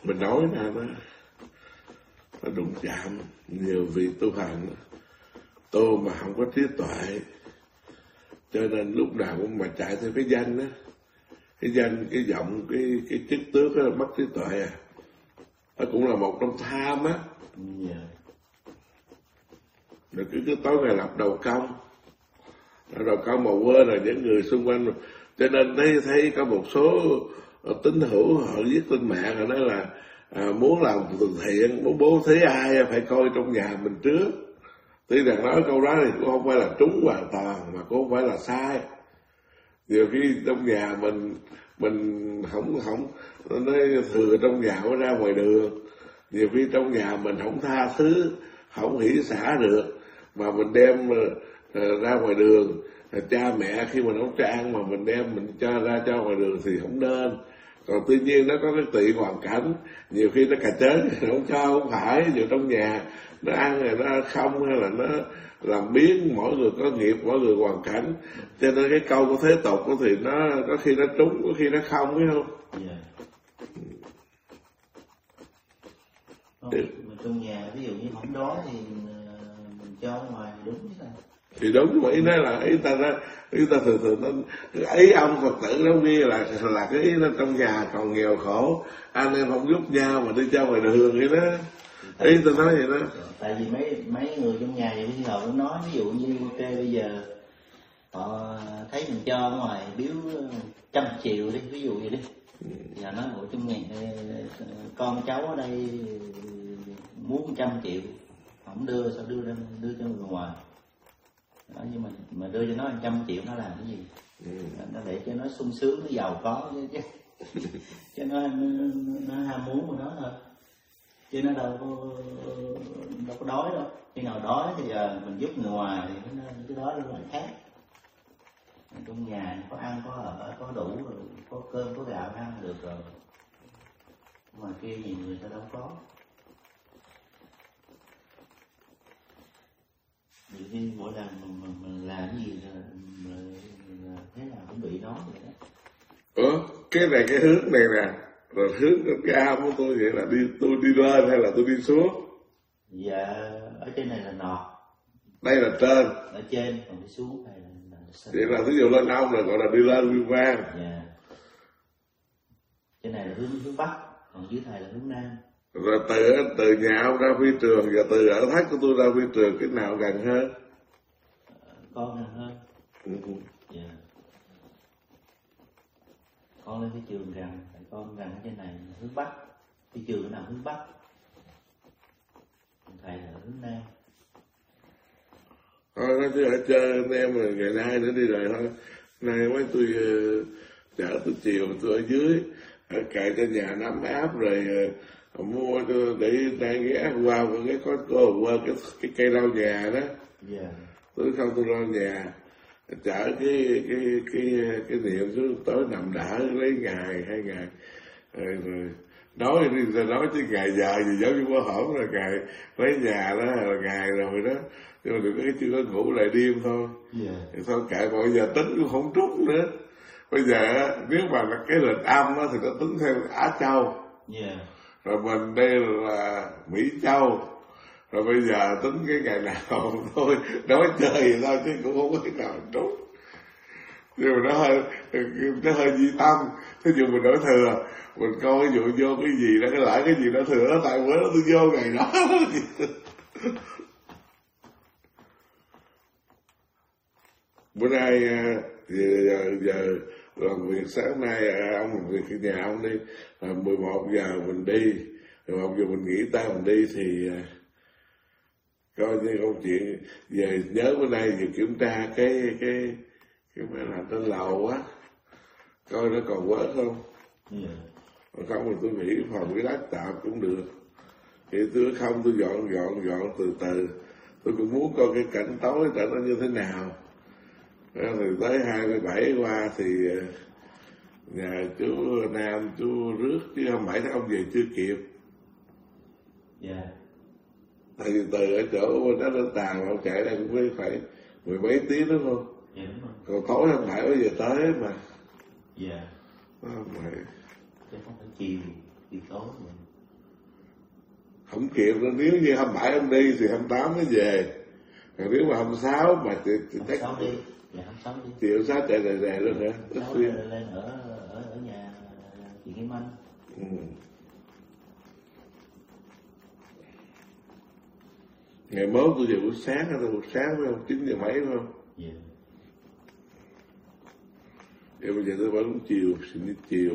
Mình nói ra nó đụng chạm nhiều vị tu hành, tu mà không có trí tuệ, cho nên lúc nào cũng mà chạy theo cái danh á, cái danh, cái giọng, cái chức tước đó, mất trí tuệ à. Nó cũng là một trong tham á. Rồi cứ tối ngày lập đầu công mà quên là những người xung quanh. Cho nên thấy có một số tín hữu họ viết trên mạng, họ nói là muốn làm từ thiện, muốn bố thí ai phải coi trong nhà mình trước. Tuy rằng nói câu đó thì cũng không phải là trúng hoàn toàn, mà cũng không phải là sai. Nhiều khi trong nhà mình không nói thừa trong nhà mới ra ngoài đường. Nhiều khi trong nhà mình không tha thứ, không hỷ xả được, mà mình đem ra ngoài đường. Cha mẹ khi mà nấu ăn mà mình đem mình cho ngoài đường thì không nên. Còn tuy nhiên nó có cái tùy hoàn cảnh, nhiều khi nó cà chớn không cho, không phải. Dù trong nhà nó ăn rồi nó không, hay là nó làm biến, mỗi người có nghiệp, mỗi người hoàn cảnh. Cho nên cái câu của thế tục thì nó có khi nó trúng, có khi nó không, phải không? Mình trong nhà ví dụ như không đói thì mình cho ngoài thì đúng chứ. Thì đúng, mà ý nói là ý ta thường nó ý ông Phật tử nó ghi là cái ý nó trong nhà còn nghèo khổ, anh em không giúp nhau mà đi cho ngoài đường vậy đó. Ý tôi nói vậy đó. Tại vì mấy người trong nhà vậy họ cũng nói, ví dụ như ok bây giờ họ thấy mình cho ngoài biếu 100 triệu đi, ví dụ vậy đi. Giờ nói bộ trong nhà con cháu ở đây muốn 100 triệu, không đưa, sao đưa cho người ngoài. Đó, nhưng mà đưa cho nó 100 triệu nó làm cái gì? Nó để cho nó sung sướng, nó giàu có chứ nó ham muốn của nó thôi, chứ nó đâu có đói đâu. Khi nào đói thì giờ mình giúp người ngoài thì cái đó là khác. Trong nhà có ăn có ở có đủ rồi, có cơm có gạo ăn được rồi. Ngoài kia nhiều người ta đâu có. Vì khi mỗi lần mình làm gì là thế nào cũng bị nói vậy đó. Cái này cái hướng này nè, rồi hướng cái ao của tôi vậy là tôi đi lên hay là tôi đi xuống? Dạ, ở trên này là nọt. Đây là trên. Ở trên, còn đi xuống này là vậy là ví dụ lên ông là gọi là đi lên Nguyên Vang. Dạ. Trên này là hướng Bắc, còn dưới này là hướng Nam. Rồi từ nhà ông ra phi trường và từ ở thất của tôi ra phi trường, cái nào gần hơn? Con gần hơn. Dạ. Con lên phi trường gần, tại con gần ở trên này là hướng Bắc. Phi trường nào hướng Bắc, thầy là hướng Nam. Thôi nói chứ ở chơi anh em rồi ngày nay nữa đi rồi thôi. Nay mấy tôi chở tôi chiều tôi ở dưới, cậy cho nhà nắm áp rồi mua để đang ghé qua cái có qua cái cây lau nhà đó. Tôi không tôi lau nhà, chở cái niệm xuống tối nằm đỡ lấy ngày 2 ngày rồi nói đi nói chứ ngày giờ gì giống như có hổm là ngày lấy nhà đó là ngày rồi đó, nhưng mà được cái chưa có ngủ lại đêm thôi. Thì thôi kệ, bây giờ tính cũng không trúng nữa. Bây giờ nếu mà là cái lịch âm đó, thì nó tính theo Á Châu. Rồi mình đây là Mỹ Châu. Rồi bây giờ tính cái ngày nào thôi, nói chơi vậy thôi chứ cũng không có cái nào trúng. Nhưng mà nó hơi di tâm. Thí dụ mình đổi thừa, mình coi ví dụ vô cái gì đó, cái lại cái gì đó thừa đó, tại bữa đó tôi vô ngày đó. Bữa nay giờ làm việc sáng nay ông làm việc ở nhà ông đi, 11 giờ mình đi, 11 giờ mình nghỉ ta mình đi thì coi như câu chuyện về nhớ bữa nay vừa kiểm tra cái máy làm trên lầu á, coi nó còn quớt không. Không thì tôi nghĩ phòng cái đá tạm cũng được. Thì tôi không tôi dọn từ từ. Tôi cũng muốn coi cái cảnh tối tại nó như thế nào. Thì tới 27 qua thì nhà chú Nam chú rước, chứ 27 tháng ông về chưa kịp. Tại vì từ ở chỗ đó đến Tàu ông chạy ra cũng phải 10 mấy tiếng đúng không? Đúng rồi. Còn tối 27 bao giờ tới mà. Không phải. Chứ không phải chiều tối rồi. không kịp nữa. Nếu như 27 ông đi thì 28 mới về, còn nếu mà 26 mà thì chắc 26 đi, dạ 26 đi. chiều 6 chạy rề luôn hả? 26 lên ở nhà chị Kim Anh. Ngày mốt tôi về buổi sáng hay là buổi sáng phải không? 9 giờ mấy phải không? Dạ. Vậy bây giờ tôi vẫn chiều, xin đi chiều.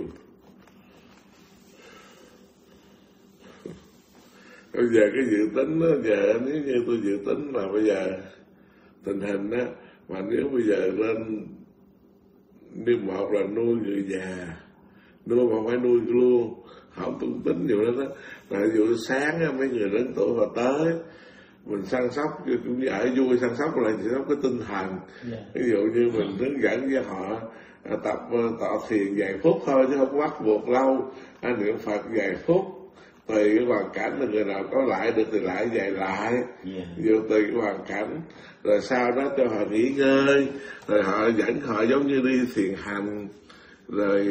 Bây giờ cái dự tính đó, giờ nếu như tôi dự tính là bây giờ tình hình đó, mà nếu bây giờ lên đi một là nuôi người già, nuôi mà phải nuôi luôn, không tung tính nhiều đó, là ví dụ sáng á, mấy người lớn tuổi họ tới, mình săn sóc cũng như ở vui, săn sóc là săn sóc cái tinh thần. Ví dụ như mình hướng dẫn với họ tập tọa thiền vài phút thôi chứ không bắt buộc lâu, niệm Phật vài phút, tùy cái hoàn cảnh là người nào có lại được thì lại dạy lại, dù tùy cái hoàn cảnh, rồi sau đó cho họ nghỉ ngơi, rồi họ dẫn họ giống như đi thiền hành, rồi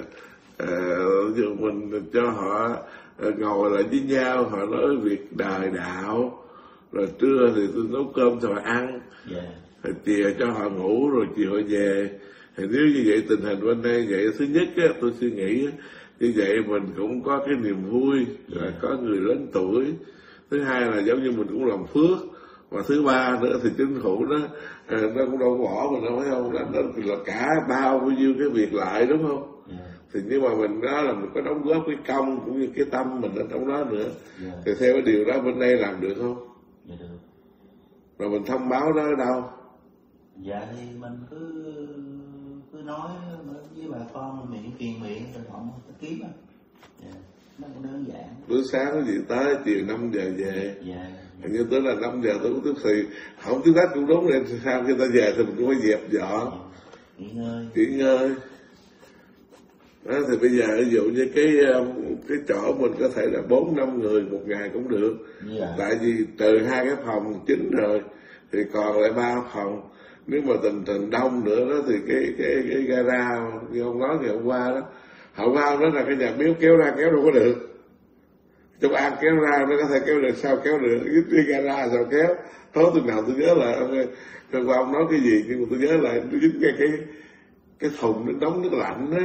dù mình cho họ ngồi lại với nhau, họ nói việc đời đạo, rồi trưa thì tôi nấu cơm cho họ ăn, rồi chiều cho họ ngủ, rồi chiều họ về. Thì nếu như vậy tình hình bên đây vậy, thứ nhất á, tôi suy nghĩ như vậy mình cũng có cái niềm vui là có người lớn tuổi, thứ hai là giống như mình cũng làm phước, và thứ ba nữa thì chính phủ nó cũng đâu bỏ mình đâu, phải không? Nó là cả bao nhiêu cái việc lại, đúng không? Thì nhưng mà mình đó là mình có đóng góp cái công cũng như cái tâm mình ở trong đó nữa, thì theo cái điều đó bên đây làm được không? Dạ được. Rồi mình thông báo đó ở đâu? Dạ thì mình cứ nói với bà con miệng truyền miệng rồi họ kiếm á. Dạ, nó cũng đơn giản. Bữa sáng gì tới chiều 5 giờ về. Dạ. Hình như tới là 5 giờ tôi cũng tiếp thì không tiếp khách cũng đúng, nên sau khi ta về thì mình cũng phải dẹp dọn, nghỉ ngơi. Đó, thì bây giờ ví dụ như cái chỗ mình có thể là 4-5 người một ngày cũng được. Tại vì trừ 2 cái phòng chính rồi thì còn lại 3 phòng. Nếu mà tình đông nữa đó thì cái gara như ông nói ngày hôm qua đó, hôm qua đó là cái nhà bếp kéo ra kéo đâu có được, trong ăn kéo ra nó có thể kéo được, sao kéo được, cái gara sao kéo. Tối tuần nào tôi nhớ là hôm qua ông nói cái gì, nhưng mà tôi nhớ là nó dính cái thùng nó đóng nước lạnh đó,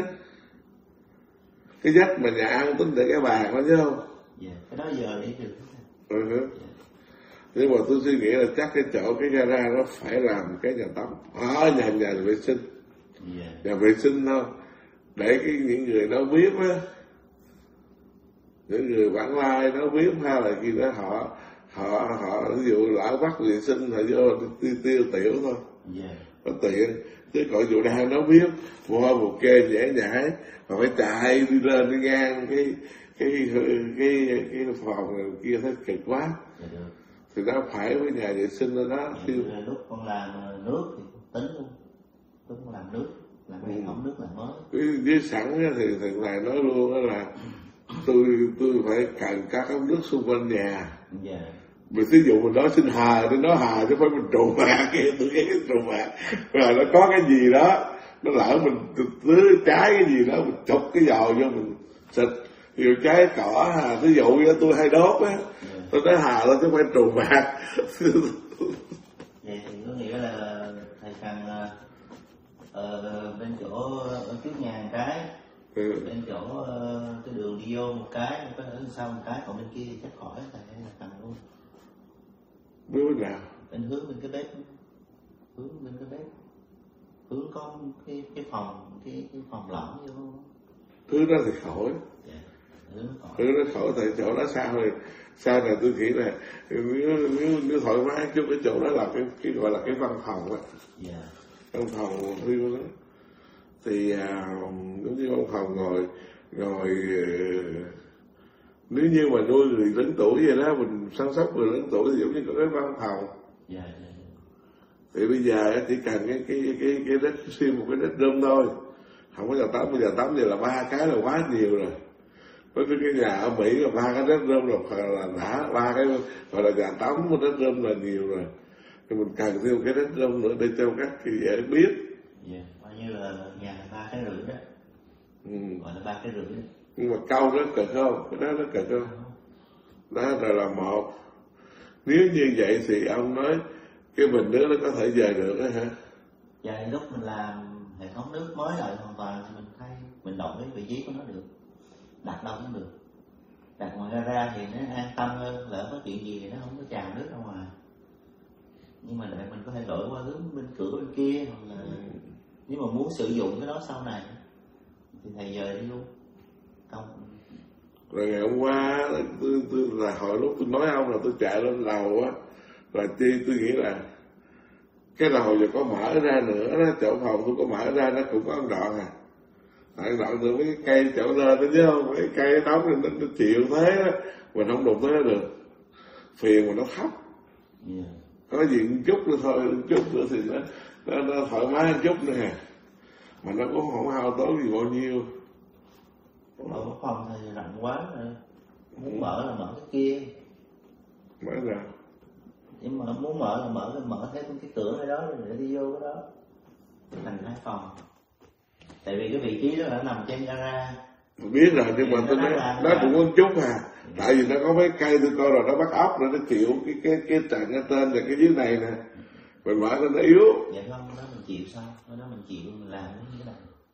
cái dách mà nhà ăn tính để cái bàn đó chứ không? Dạ, cái đó giờ đi được. Nhưng mà tôi suy nghĩ là chắc cái chỗ cái gara nó phải làm cái nhà tắm, nhà vệ sinh, nhà vệ sinh thôi, để những người nấu bếp á, những người vãng lai nấu bếp hay là gì đó, họ ví dụ lỡ bắt vệ sinh họ vô tiêu tiểu thôi, có tiện. Chứ còn dù đang nấu bếp mua một kê nhảy mà phải chạy đi lên đi ngang cái phòng này kia thấy cực quá. Thì nó phải với nhà vệ sinh đó tiêu. Lúc con làm nước thì tính luôn, lúc con làm nước, làm cái ống nước làm mới. Với sẵn thì thằng này nói luôn đó là tôi phải cần các ống nước xung quanh nhà. Mình ví dụ mình nói xin hờ, tôi nói hờ chứ phải mình trù mạc kia, tôi nghe cái trù mạc rồi nó có cái gì đó, nó lỡ mình tưới trái cái gì đó, mình chụp cái dầu vô mình xịt, nhiều trái cỏ ví dụ như tôi hay đốt á, tôi nói hờ thôi chứ phải trù mạc. Vậy thì có nghĩa là thầy cần bên chỗ ở trước nhà một cái, bên chỗ cái đường đi vô một cái, ở sau một cái, còn bên kia chắc khỏi thầy là cần luôn. Bên nào? Bên hướng bên cái bếp, hướng bên cái bếp, hướng có cái phòng lỏng vô. Thứ đó thì khỏi. Thứ đó khỏi, tại chỗ đó xa rồi. Sau này tôi nghĩ là nếu thoải mái chút, cái chỗ đó là cái gọi là cái văn phòng á. Văn phòng riêng đó. Thì giống như văn phòng ngồi nếu như mà nuôi người lớn tuổi vậy đó, mình săn sóc người lớn tuổi thì giống như có cái văn phòng. Thì bây giờ chỉ cần cái đất xuyên một cái đất rơm thôi, không có giờ tắm, bây giờ tắm vậy là 3 cái là quá nhiều rồi. Với cái nhà ở Mỹ là 3 cái đất rơm là đã 3 cái gọi là nhà tắm của đất rơm là nhiều rồi. Thì mình cần thêm cái đất rơm nữa để cho các chị dễ biết. Bao nhiêu là nhà 3,5 cái đó. Gọi là 3,5 cái. Nhưng mà câu nó cực không? Cái đó nó cực không? Đó là một. Nếu như vậy thì ông nói cái bình nước nó có thể về được đó hả? Dạ, lúc mình làm hệ thống nước mới lại hoàn toàn thì mình thay, mình đổi vị trí của nó được, đặt đâu cũng được. Đặt ngoài gara thì nó an tâm hơn, lỡ có chuyện gì thì nó không có tràn nước ra ngoài. Nhưng mà để mình có thể đổi qua hướng bên cửa bên kia, hoặc là nếu mà muốn sử dụng cái đó sau này thì thầy dời đi luôn. Không. Rồi ngày hôm qua tôi là hồi lúc tôi nói ông là tôi chạy lên lầu á, là tôi nghĩ là cái lầu giờ có mở ra nữa đó, chỗ phòng tôi có mở ra nó cũng có một đoạn à. Đoạn từ mấy cái cây chỗ lên đó chứ không, mấy cái cây đóng lên nó chịu thế đó, mình không đụng tới nó được. Phiền mà nó thấp. Yeah. Có gì một chút nữa thôi, một chút nữa thì nó thoải mái một chút nữa hả. Mà nó cũng không hao tốn gì bao nhiêu. Ở phòng thì lạnh quá rồi. Muốn mở là mở cái kia. Mở ra. Nhưng mà muốn mở là mở thêm cái cửa ở đó để đi vô cái đó. Thành 2 phòng. Tại vì cái vị trí đó là nằm trên gara. Tôi biết rồi, nhưng mà tôi nói nó cũng có chút à. Tại vì nó có mấy cây tôi coi rồi nó bắt ốc rồi nó chịu cái tràn cái tên là cái dưới này nè. Mình mở nó yếu. Dạ không, đó mình chịu sao? Đó mình chịu mình làm nó như thế này.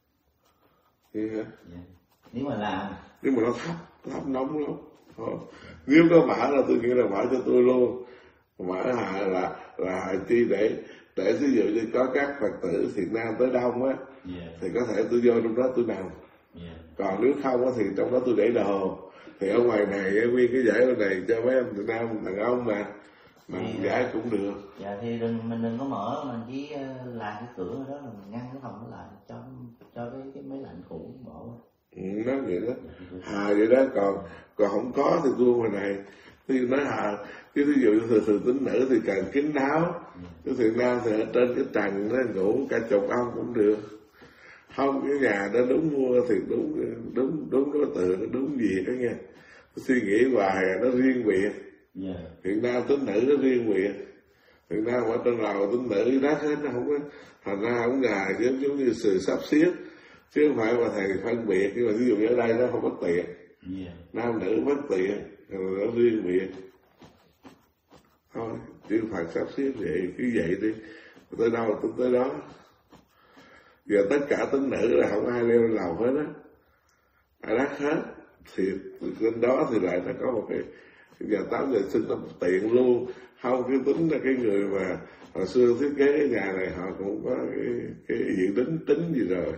Vậy hả? Dạ. Nếu mà làm. Nhưng mà nó thấp nóng lắm. Nếu nó mở là tôi nghĩ là mở cho tôi luôn. Mở là chi để ví dụ như có các Phật tử Việt Nam tới đông á, thì có thể tôi vô trong đó tôi nằm. Còn nếu không á thì trong đó tôi để đồ. Thì ở ngoài này nguyên cái giải bên này cho mấy anh Việt Nam đàn ông mà giải cũng được. Dạ thì mình đừng có mở, mình chỉ làm cái cửa đó là mình ngăn cái phòng nó lại cho cái máy lạnh cũ bỏ. Nó vậy đó. Vậy đó, còn không có thì tôi ngoài này thì nói chứ ví dụ như thường tính nữ thì cần kín đáo, cái Việt Nam thì ở trên cái trần nó ngủ cả chục ông cũng được. Không, cái nhà đó đúng mua thì đúng đối tượng, đúng việc đó nha. Suy nghĩ hoài nó riêng biệt. Việt Nam tính nữ nó riêng biệt. Việt Nam ở trên lầu tính nữ đó hết, nó không có, thành ra không gà giống như sự sắp xếp, chứ không phải mà thầy phân biệt. Nhưng mà ví dụ như ở đây nó không bất tiện, nam nữ bất tiện, nó riêng biệt thôi, chứ phải sắp xếp vậy, cứ vậy đi, tới đâu tới đó. Giờ tất cả tính nữ là không ai leo lên lầu hết á, ai đắt hết. Thì trên đó thì lại là có một cái nhà tắm vệ sinh nó tiện luôn. Không, cứ tính là cái người mà hồi xưa thiết kế cái nhà này họ cũng có cái diện tính gì rồi.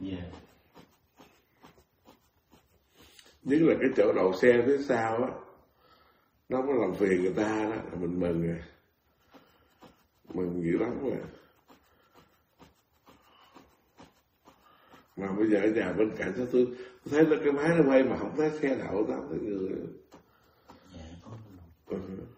Nhất là cái chỗ đậu xe phía sau á, nó có làm phiền người ta đó, là mình mừng rồi, mừng dữ lắm rồi. Mà bây giờ ở nhà bên cạnh cho tôi thấy nó cái máy nó quay mà không thấy xe đậu, tao thấy người. Dạ có.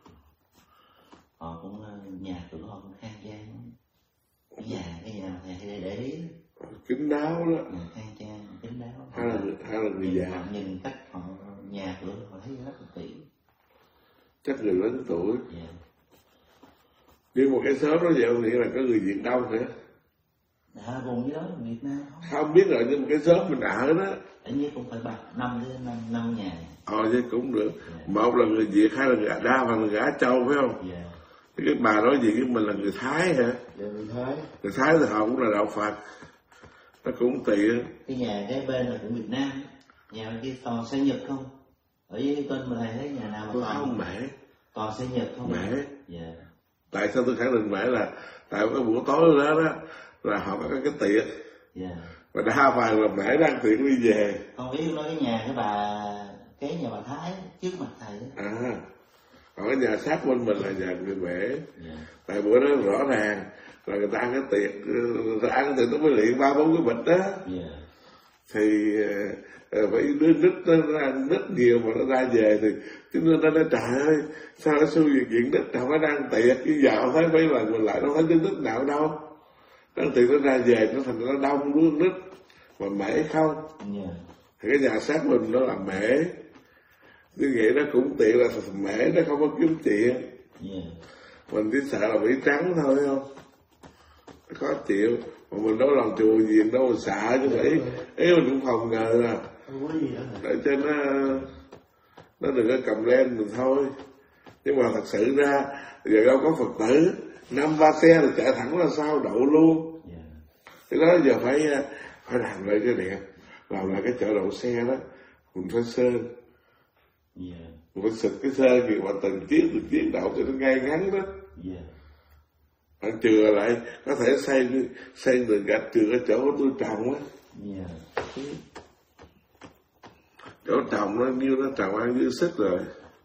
Họ cũng nhà cửa họ cũng khang trang. Cái nhà này để ý. Kín đáo đó. Khang trang, kín đáo. Hay là người già. Nhìn cách họ nhà cửa họ thấy rất là kỹ. Chắc người lớn tuổi. Dạ. Nhưng một cái xóm đó vậy không nghĩa là có người Việt Đông hả? Dạ, vùng dưới đó là Việt Nam. Không biết rồi, nhưng một cái xóm mình ở đó. Ở như cũng phải 5 nhà. Chứ cũng được. Một là người Việt, hai là người đa và người Á Châu phải không? Dạ. Thì cái bà nói gì với mình là người Thái hả? Dạ, người Thái. Người Thái thì họ cũng là đạo Phật. Nó cũng tiện. Cái nhà cái bên là của Việt Nam. Nhà bên kia toàn xây Nhật không? Ở dưới cái kênh mình thấy nhà nào mà toàn không mẹ. Toàn xây Nhật không? Mẹ. Dạ. Tại sao tôi khẳng định mẹ là tại cái buổi tối đó là họ có cái tiệc. Dạ. Và đa phần là mẹ đang tiệc đi về. Không biết nói cái nhà cái nhà bà Thái trước mặt thầy đó. Còn cái nhà sát bên mình là nhà người mẹ. Yeah. Tại bữa đó rõ ràng là người ta ăn cái tiệc, ăn cái tiệc nó mới luyện 3-4 cái bịch đó. Yeah. Thì phải đứa nít nó ăn nít nhiều mà nó ra về thì chúng nó nói trời ơi sao nó xui về chuyện nít, không có đang tiệc chứ giờ thấy mấy lần mình lại nó thấy cái nít nào đâu. Đang tiệc nó ra về nó thành nó đông đứa nít mà mẹ không. Yeah. Thì cái nhà sát mình nó là mẹ. Như vậy nó cũng tiện là mẹ nó không có kiếm tiền. Yeah. Mình chỉ sợ là bị trắng thôi không? Khó chịu. Mà mình đâu làm chùa gì đâu mà sợ chứ vậy. Ý mình cũng phòng ngờ là. Không có gì đó. Để cho nó nó đừng có cầm lên mình thôi. Nhưng mà thật sự ra giờ đâu có Phật tử 5-3 xe thì chạy thẳng ra sau đậu luôn. Cái đó giờ phải làm lại cái đẹp, làm lại cái chợ đậu xe đó mình phải sơn, mình phải xịt cái sơn kìa, mà từng chiếc đậu cho nó ngay ngắn đó. Bạn chừa lại có thể xây đường gạch chừa cái chỗ tôi trồng á. Chỗ trồng nó như nó trồng ăn dưới sức rồi.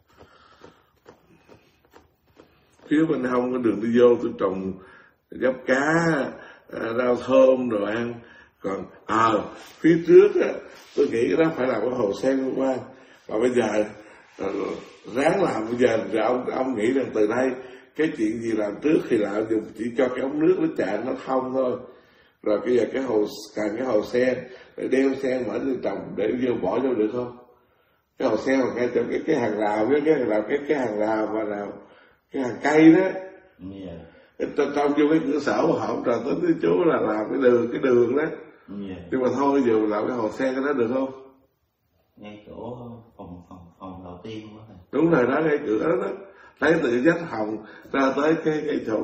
Phía bên hông cái đường đi vô tôi trồng gấp cá, rau thơm rồi ăn. Còn phía trước á, tôi nghĩ cái đó phải làm cái hồ sen qua. Và bây giờ ráng làm, bây giờ ông nghĩ rằng từ đây cái chuyện gì làm trước thì làm, dùng chỉ cho cái ống nước nó chạy nó thông thôi. Rồi bây giờ cái hồ sen để đeo sen mở lên trồng để vô bỏ vô được không? Cái hồ sen mà ngay trong cái hàng rào với cái hàng rào, cái hàng rào mà nào cái hàng cây đó. Trong vô cái cửa sổ mà họ không trò tính với chú là làm cái đường đó. Nhưng mà thôi giờ làm cái hồ sen cái đó được không? Ngay chỗ phòng đầu tiên đó. Đúng rồi đó, ngay cửa đó, lấy từ vách hồng ra tới cái chỗ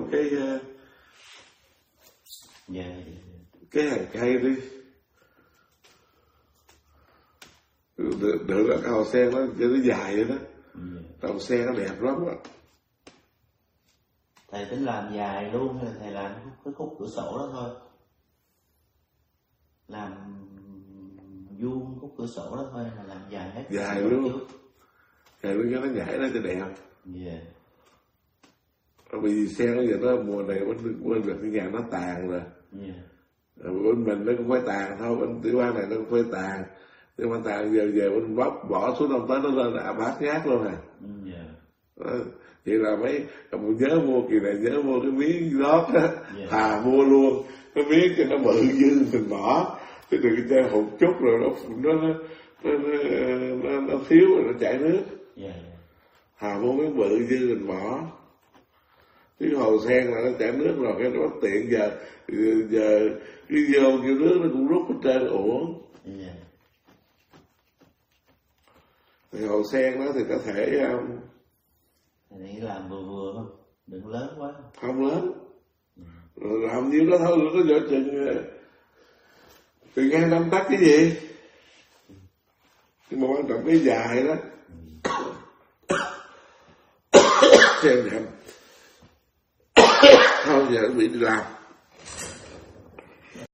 cái hàng cây đi. Được là cái hồ sen đó cho nó dài vậy đó. Đầu xe nó đẹp lắm á. Thầy tính làm dài luôn hay là thầy làm cái khúc cửa sổ đó thôi? Làm vuông khúc cửa sổ đó thôi mà làm dài hết? Dài luôn. Dài luôn cho nó nhảy ra cho đẹp. Vì xe nó giờ nó mùa này bên được cái nhà nó tàn rồi. Bên mình nó cũng phải tàn thôi, bên Tiểu An này nó cũng phải tàn. Nhưng mà tàn giờ bên bỏ xuống đông tới nó lên là bát ngát luôn à. Vậy là mình nhớ mua kỳ này, nhớ mua cái miếng lót á, thà mua luôn cái miếng cho nó bự dư mình bỏ, chứ đừng cho hụt chút rồi nó thiếu rồi nó chảy nước. Thà mua miếng bự dư mình bỏ. Cái hồ sen là nó chảy nước rồi cái nó bất tiện, giờ cái vô kiểu nước nó cũng rút hết trơn uổng. Thì hồ sen đó thì có thể thì làm vừa thôi, đừng lớn quá. Không lớn. Rồi làm nhiêu đó thôi, nó vỏ chừng ngang 5 tấc cái gì. Nhưng mà quan trọng cái dài đó. Xem đẹp. Thôi giờ bị đi làm.